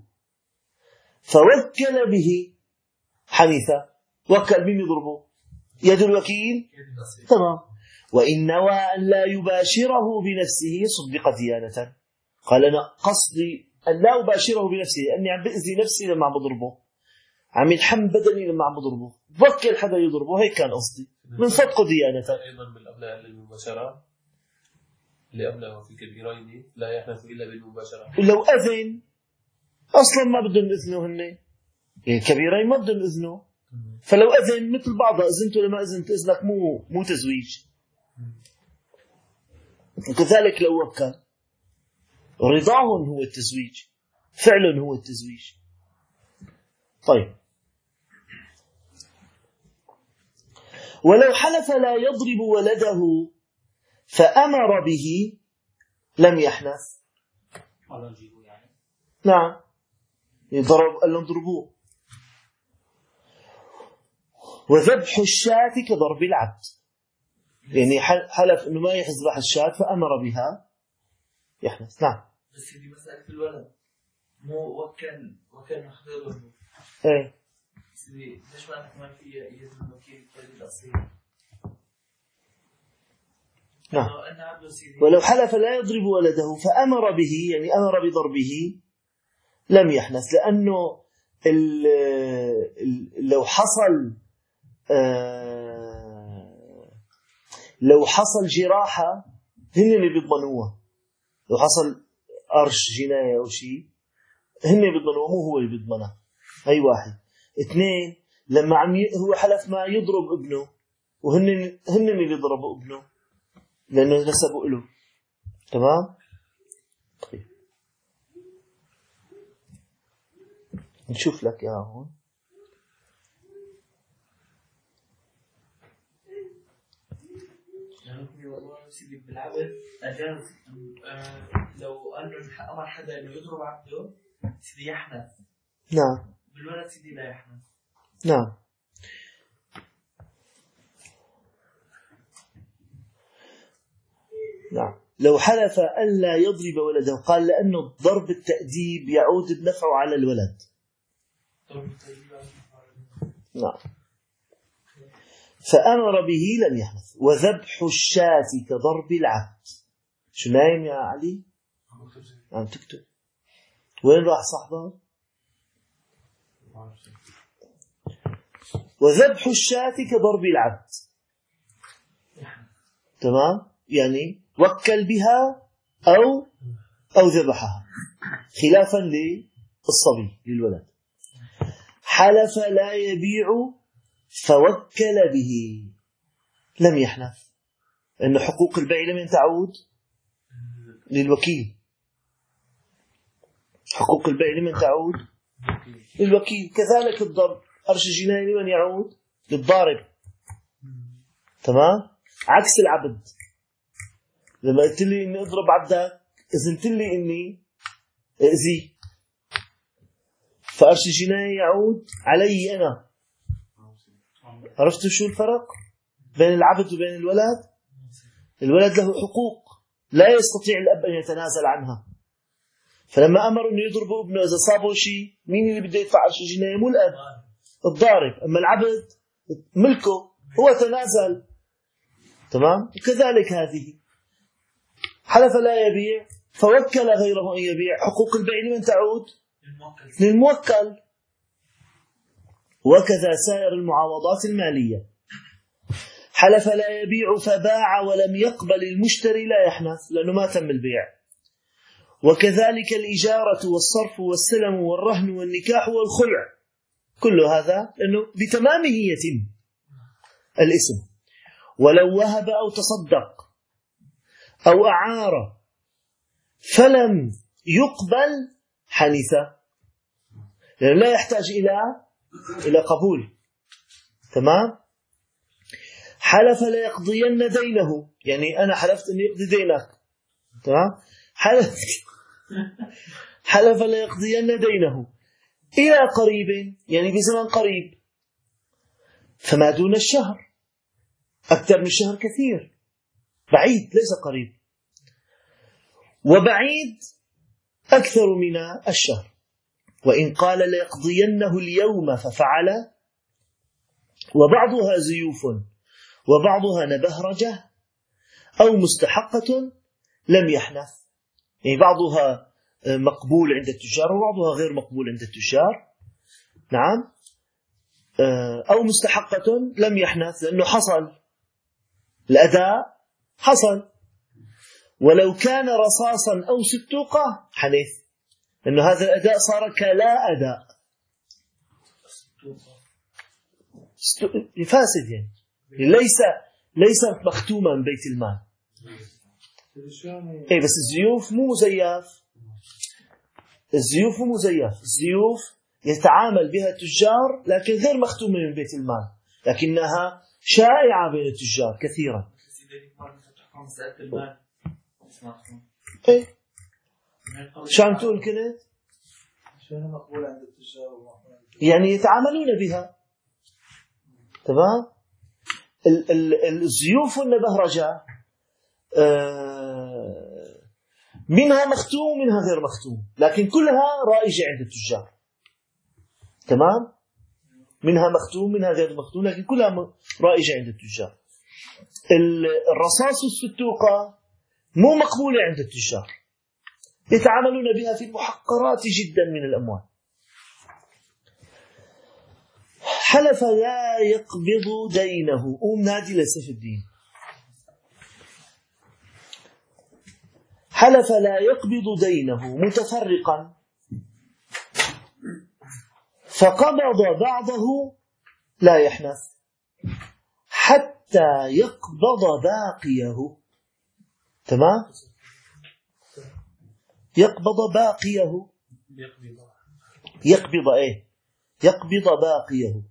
فوكل به حنث. وكل من يضربه؟ يد الوكيل. تمام. وإن نوى أن لا يباشره بنفسه صدق ديانة. قال أنا قصدي أن لا أباشره بنفسي، أني عم بأذي نفسي لما عم بضربه، عم يلحم بدني لما عم بضربه، وكل حدا يضربه، هيك كان قصدي من صدق ديانة. أيضا من الأبناء للمباشرة لأبناء في الكبيرين لا يحنث إلا بالمباشرة. لو أذن أصلا ما بدهم إذنه هن، الكبيرين ما بدهم إذنه، فلو أذن مثل بعضها، أذنت ولا ما أذنت، إذنك مو تزويج. وكذلك لو وكل، رضاهم هو التزويج، فعل هو التزويج. طيب. ولو حلف لا يضرب ولده فأمر به لم يحنث. نعم، يضرب، قال لهم ضربوه. وذبح الشاة كضرب العبد، يعني حلف انه ما يذبح الشاة فأمر بها يحنث. نعم. بس دي مسألة الولد مو وكل محضر له. ايه. ليش ما كمان في يد الوكيل كيد الأصيل؟ نعم. ولو حلف لا يضرب ولده فأمر به، يعني أمر بضربه، لم يحنث، لأنه لو حصل جراحة هن اللي بيضمنوها، لو حصل قرش جناية أو شيء هن بيضمنوها، مو هو اللي بيضمنها. هي واحد. اثنين، لما هو حلف ما يضرب ابنه، وهن اللي ضربوا ابنه لأنه نسبوا له. تمام. طيب. نشوف لك يا هون. بالعبد أجاز لو قال له أمر حدا إنه يضرب عبده سيدي يحنث. نعم. بالولد سيدي لا يحنث. نعم. نعم. لو حلف ألا يضرب ولده قال لأنه ضرب التأديب يعود بنفعه على الولد. نعم. فأمر به لم يحنث. وذبح الشاة كضرب العبد. شو نايم يا علي؟ عم تكتب. وين راح صاحبه؟ وذبح الشاة كضرب العبد. تمام؟ يعني وكل بها أو ذبحها، خلافا للصبي للولد. حلف لا يبيع فوكل به لم يحنث، لأن حقوق البيع لمن تعود؟ للوكيل. حقوق البيع لمن تعود؟ للوكيل. كذلك الضرب، قرش الجناية لمن يعود؟ للضارب. تمام؟ عكس العبد. لما قلت لي إني أضرب عبدك إذنت لي إني أذيه، فقرش الجناية يعود علي أنا. عرفتوا شو الفرق بين العبد وبين الولد؟ الولد له حقوق لا يستطيع الأب أن يتنازل عنها، فلما أمر أنه يضرب ابنه إذا صابه شيء، مين اللي بده يدفع عرش الجناية؟ مو الأب، الضارب. أما العبد ملكه، هو تنازل. تمام؟ وكذلك هذه حلف لا يبيع فوكل غيره أن يبيع، حقوق البيع لمن تعود؟ للموكل. وكذا سائر المعاوضات المالية. حلف لا يبيع فباع ولم يقبل المشتري لا يحنث، لأنه ما تم البيع. وكذلك الإجارة والصرف والسلم والرهن والنكاح والخلع، كل هذا لأنه بتمامه يتم الاسم. ولو وهب أو تصدق أو أعار فلم يقبل حنث، لأنه لا يحتاج إلى قبول. تمام؟ حلف لا يقضين دينه، يعني أنا حلفت أن يقضي دينك. تمام؟ حلف لا يقضين دينه إلى قريب، يعني بزمن قريب، فما دون الشهر. أكثر من الشهر كثير، بعيد ليس قريب، وبعيد أكثر من الشهر. وإن قال ليقضينه اليوم ففعل، وبعضها زيوف وبعضها نبهرجة أو مستحقة لم يحنث، يعني بعضها مقبول عند التجار وبعضها غير مقبول عند التجار. نعم. أو مستحقة لم يحنث، لأنه حصل الأداء، حصل. ولو كان رصاصا أو ستوقة حنث، لأنه هذا الأداء صار كلا أداء فاسد، يعني ليس مختوما بيت المال. إيه بس الزيوف مو مزيف. الزيوف مو مزيف، الزيوف يتعامل بها التجار لكن غير مختومة من بيت المال، لكنها شائعة بين التجار كثيرا. إيه شو عم تقول كنت؟ مقبولة عند التجار، يعني يتعاملون بها. تمام. الزيوف والنبهرجة منها مختوم ومنها غير مختوم، لكن كلها رائجة عند التجار. تمام. منها مختوم منها غير مختوم، لكن كلها رائجة عند التجار. الرصاص والستوقة مو مقبولة عند التجار، يتعاملون بها في المحقرات جدا من الأموال. حلف لا يقبض دينه. نادي لسيف الدين. حلف لا يقبض دينه متفرقا فقبض بعضه لا يحنث حتى يقبض باقيه. تمام. يقبض باقيه، يقبض باقيه.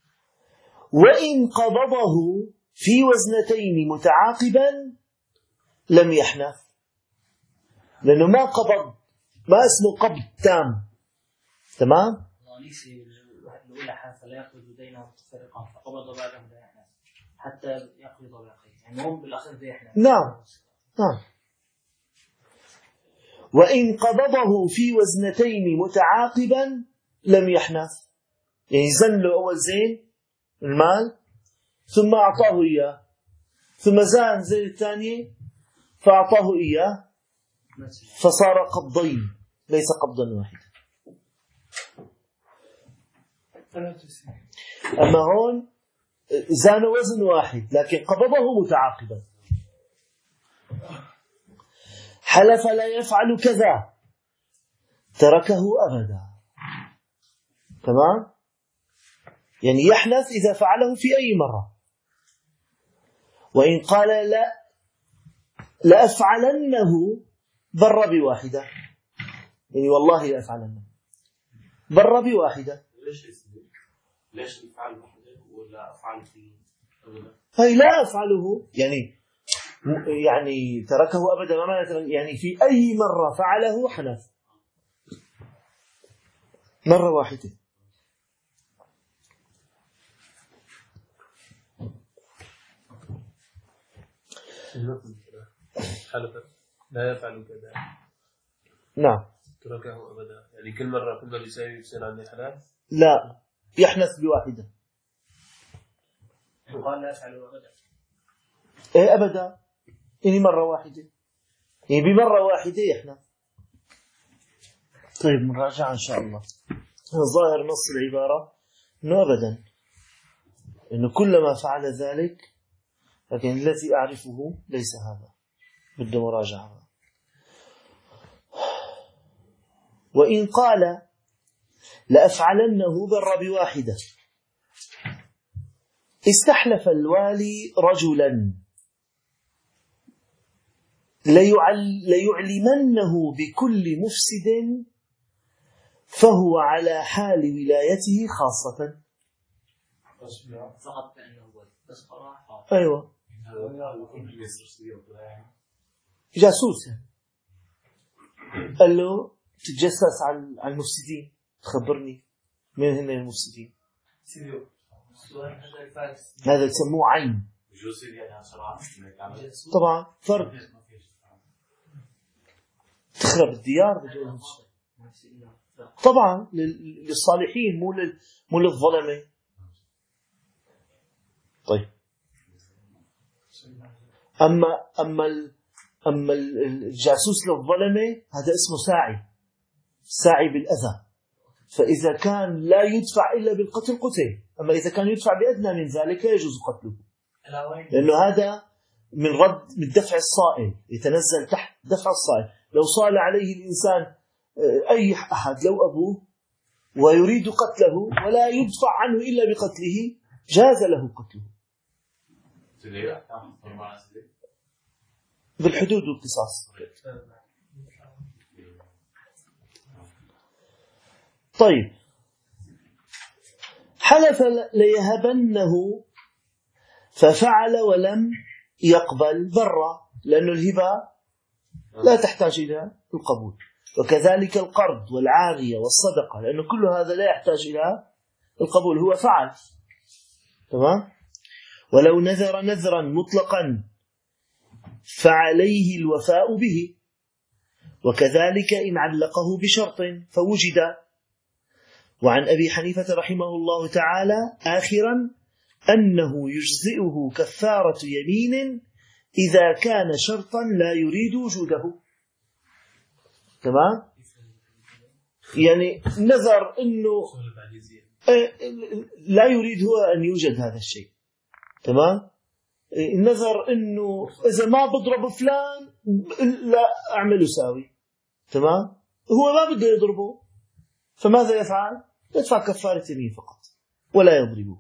وإن قبضه في وزنتين متعاقبا لم يحنث، لأنه ما قبض، ما اسمه قبض تام. تمام؟ وليس الأولى حاف لا يقبض دينه متفرقا فقبض بعدهم لا يحنث حتى يقبض باقيه، يعني هم بالأخير لا يحنث. نعم. وإن قبضه في وزنتين متعاقبا لم يحنث، يعني زن له أول زين المال ثم أعطاه إياه، ثم زان زين الثانية فأعطاه إياه، فصار قبضين ليس قبضا واحدا. أما هون زان وزن واحد لكن قبضه متعاقبا. حلف لا يفعل كذا تركه أبدا. تمام؟ يعني يحنث إذا فعله في أي مرة. وإن قال لا أفعلنه بر بواحدة، يعني والله لا أفعلنه بر بواحدة. ليش نفعل واحدة ولا أفعل فيه؟ هاي لا أفعله يعني تركه أبدا، ما معنى يعني في أي مرة فعله حنث مرة واحدة. حلف لا يفعل كذا نعم. تركه أبدا، يعني كل مرة كل ما يصير عني حلال؟ لا، يحنث بواحدة. قال لا يفعل أبدا. إيه أبدا، يعني مرة واحدة، يعني بمرة واحدة يحنث. طيب نراجع إن شاء الله. ظاهر نص العبارة إنه أبدا، إنه كلما فعل ذلك، لكن الذي أعرفه ليس هذا، بده مراجعة. وإن قال لأفعلنه بر بواحدة، استحلف الوالي رجلا ليعلمنه بكل مفسد فهو على حال ولايته خاصة. فقط كأنه بس قراءة. أيوة، جاسوس قال له تتجسس على المفسدين، تخبرني من هن المفسدين. هذا يسموه عين. طبعا فرق، تخرب الديار طبعا للصالحين مو للظلمة. طيب أما الجاسوس للظلمة هذا اسمه ساعي بالأذى، فإذا كان لا يدفع إلا بالقتل قتل، أما إذا كان يدفع بأدنى من ذلك يجوز قتله، لأنه هذا من دفع الصائل، يتنزل تحت دفع الصائل. لو صال عليه الإنسان أي أحد لو أبوه ويريد قتله ولا يدفع عنه إلا بقتله جاز له قتله بالحدود والقصاص. طيب حلف ليهبنه ففعل ولم يقبل برا، لأن الهبة لا تحتاج إلى القبول، وكذلك القرض والعارية والصدقة، لأن كل هذا لا يحتاج إلى القبول، هو فعل. تمام؟ ولو نذر نذرا مطلقا فعليه الوفاء به، وكذلك إن علقه بشرط فوجد. وعن أبي حنيفة رحمه الله تعالى آخرا أنه يجزئه كفارة يمين إذا كان شرطا لا يريد وجوده. تمام؟ يعني نذر أنه لا يريد هو أن يوجد هذا الشيء. تمام؟ النذر أنه إذا ما بضرب فلان لا أعمل ساوي. تمام؟ هو ما بده يضربه، فماذا يفعل؟ يدفع كفارة يمين فقط ولا يضربه.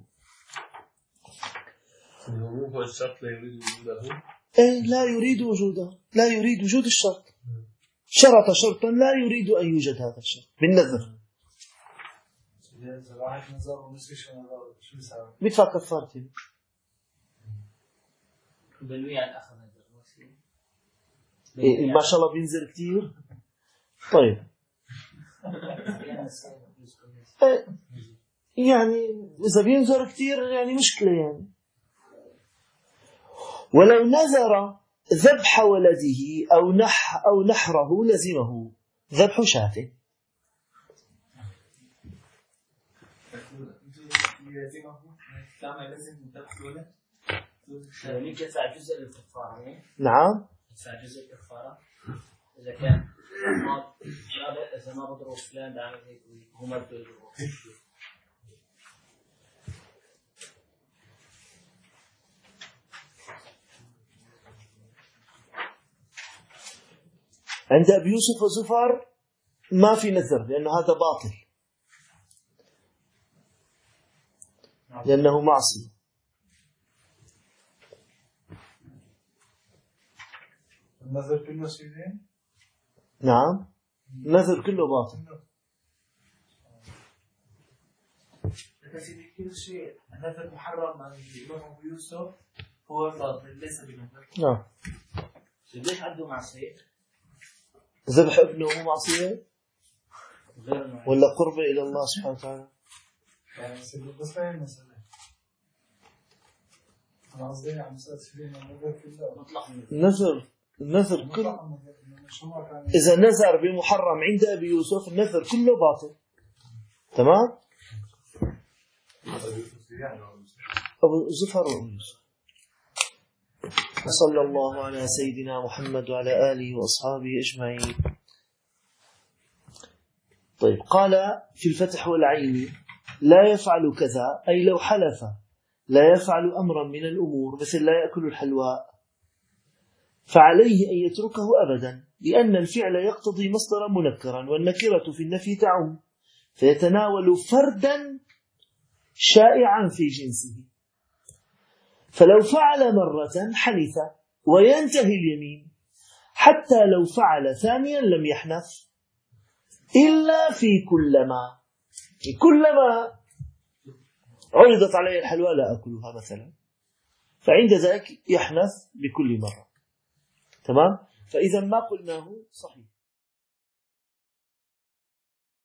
هو الشرط لا يريد وجوده. لا يريد وجوده، لا يريد وجود الشرط. شرط شرطا لا يريد أن يوجد هذا الشرط بالنذر، بيدفع كفارة يمين. بنوي عن أخذ ما شاء الله بينزل كتير. طيب يعني إذا بينزل كتير يعني مشكلة يعني. ولو نذر ذبح ولده أو نحره لزمه ذبح شاته. يدفع جزء للكفارة. نعم يدفع جزء الكفارة إذا كان إذا ما بضرب فلان بعمل هيك وهو ما بده يضربه. عند أبي يوسف وزفر ما في نذر لأنه هذا باطل، لأنه معصية. النذر كله سيدين؟ نعم النذر كله باطل. سيدي كل شيء النذر محرم عن الإمام أبو يوسف هو باطل ليس بنذر. نعم. ليش عنده معصية؟ ذبح ابنه مو معصية غير ولا قربة إلى الله سبحانه وتعالى؟ يعني سيدي بس لا المسألة. أنا قصدي عم سأل سيدين النذر كله مطلق النذر كله. إذا نذر بمحرم عند أبي يوسف النذر كله باطل. تمام؟ أبو زفر وأبو يوسف. وصلى الله على سيدنا محمد وعلى آله وأصحابه أجمعين. طيب قال في الفتح والعين لا يفعل كذا، أي لو حلف لا يفعل أمرا من الأمور مثل لا يأكل الحلواء فعليه أن يتركه أبدا، لأن الفعل يقتضي مصدرا منكرا والنكرة في النفي تعم فيتناول فردا شائعا في جنسه. فلو فعل مرة حنث وينتهي اليمين، حتى لو فعل ثانيا لم يحنث إلا في كلما عرضت علي الحلوى لا أكلها مثلا، فعند ذلك يحنث بكل مرة. تمام؟ فإذا ما قلناه صحيح.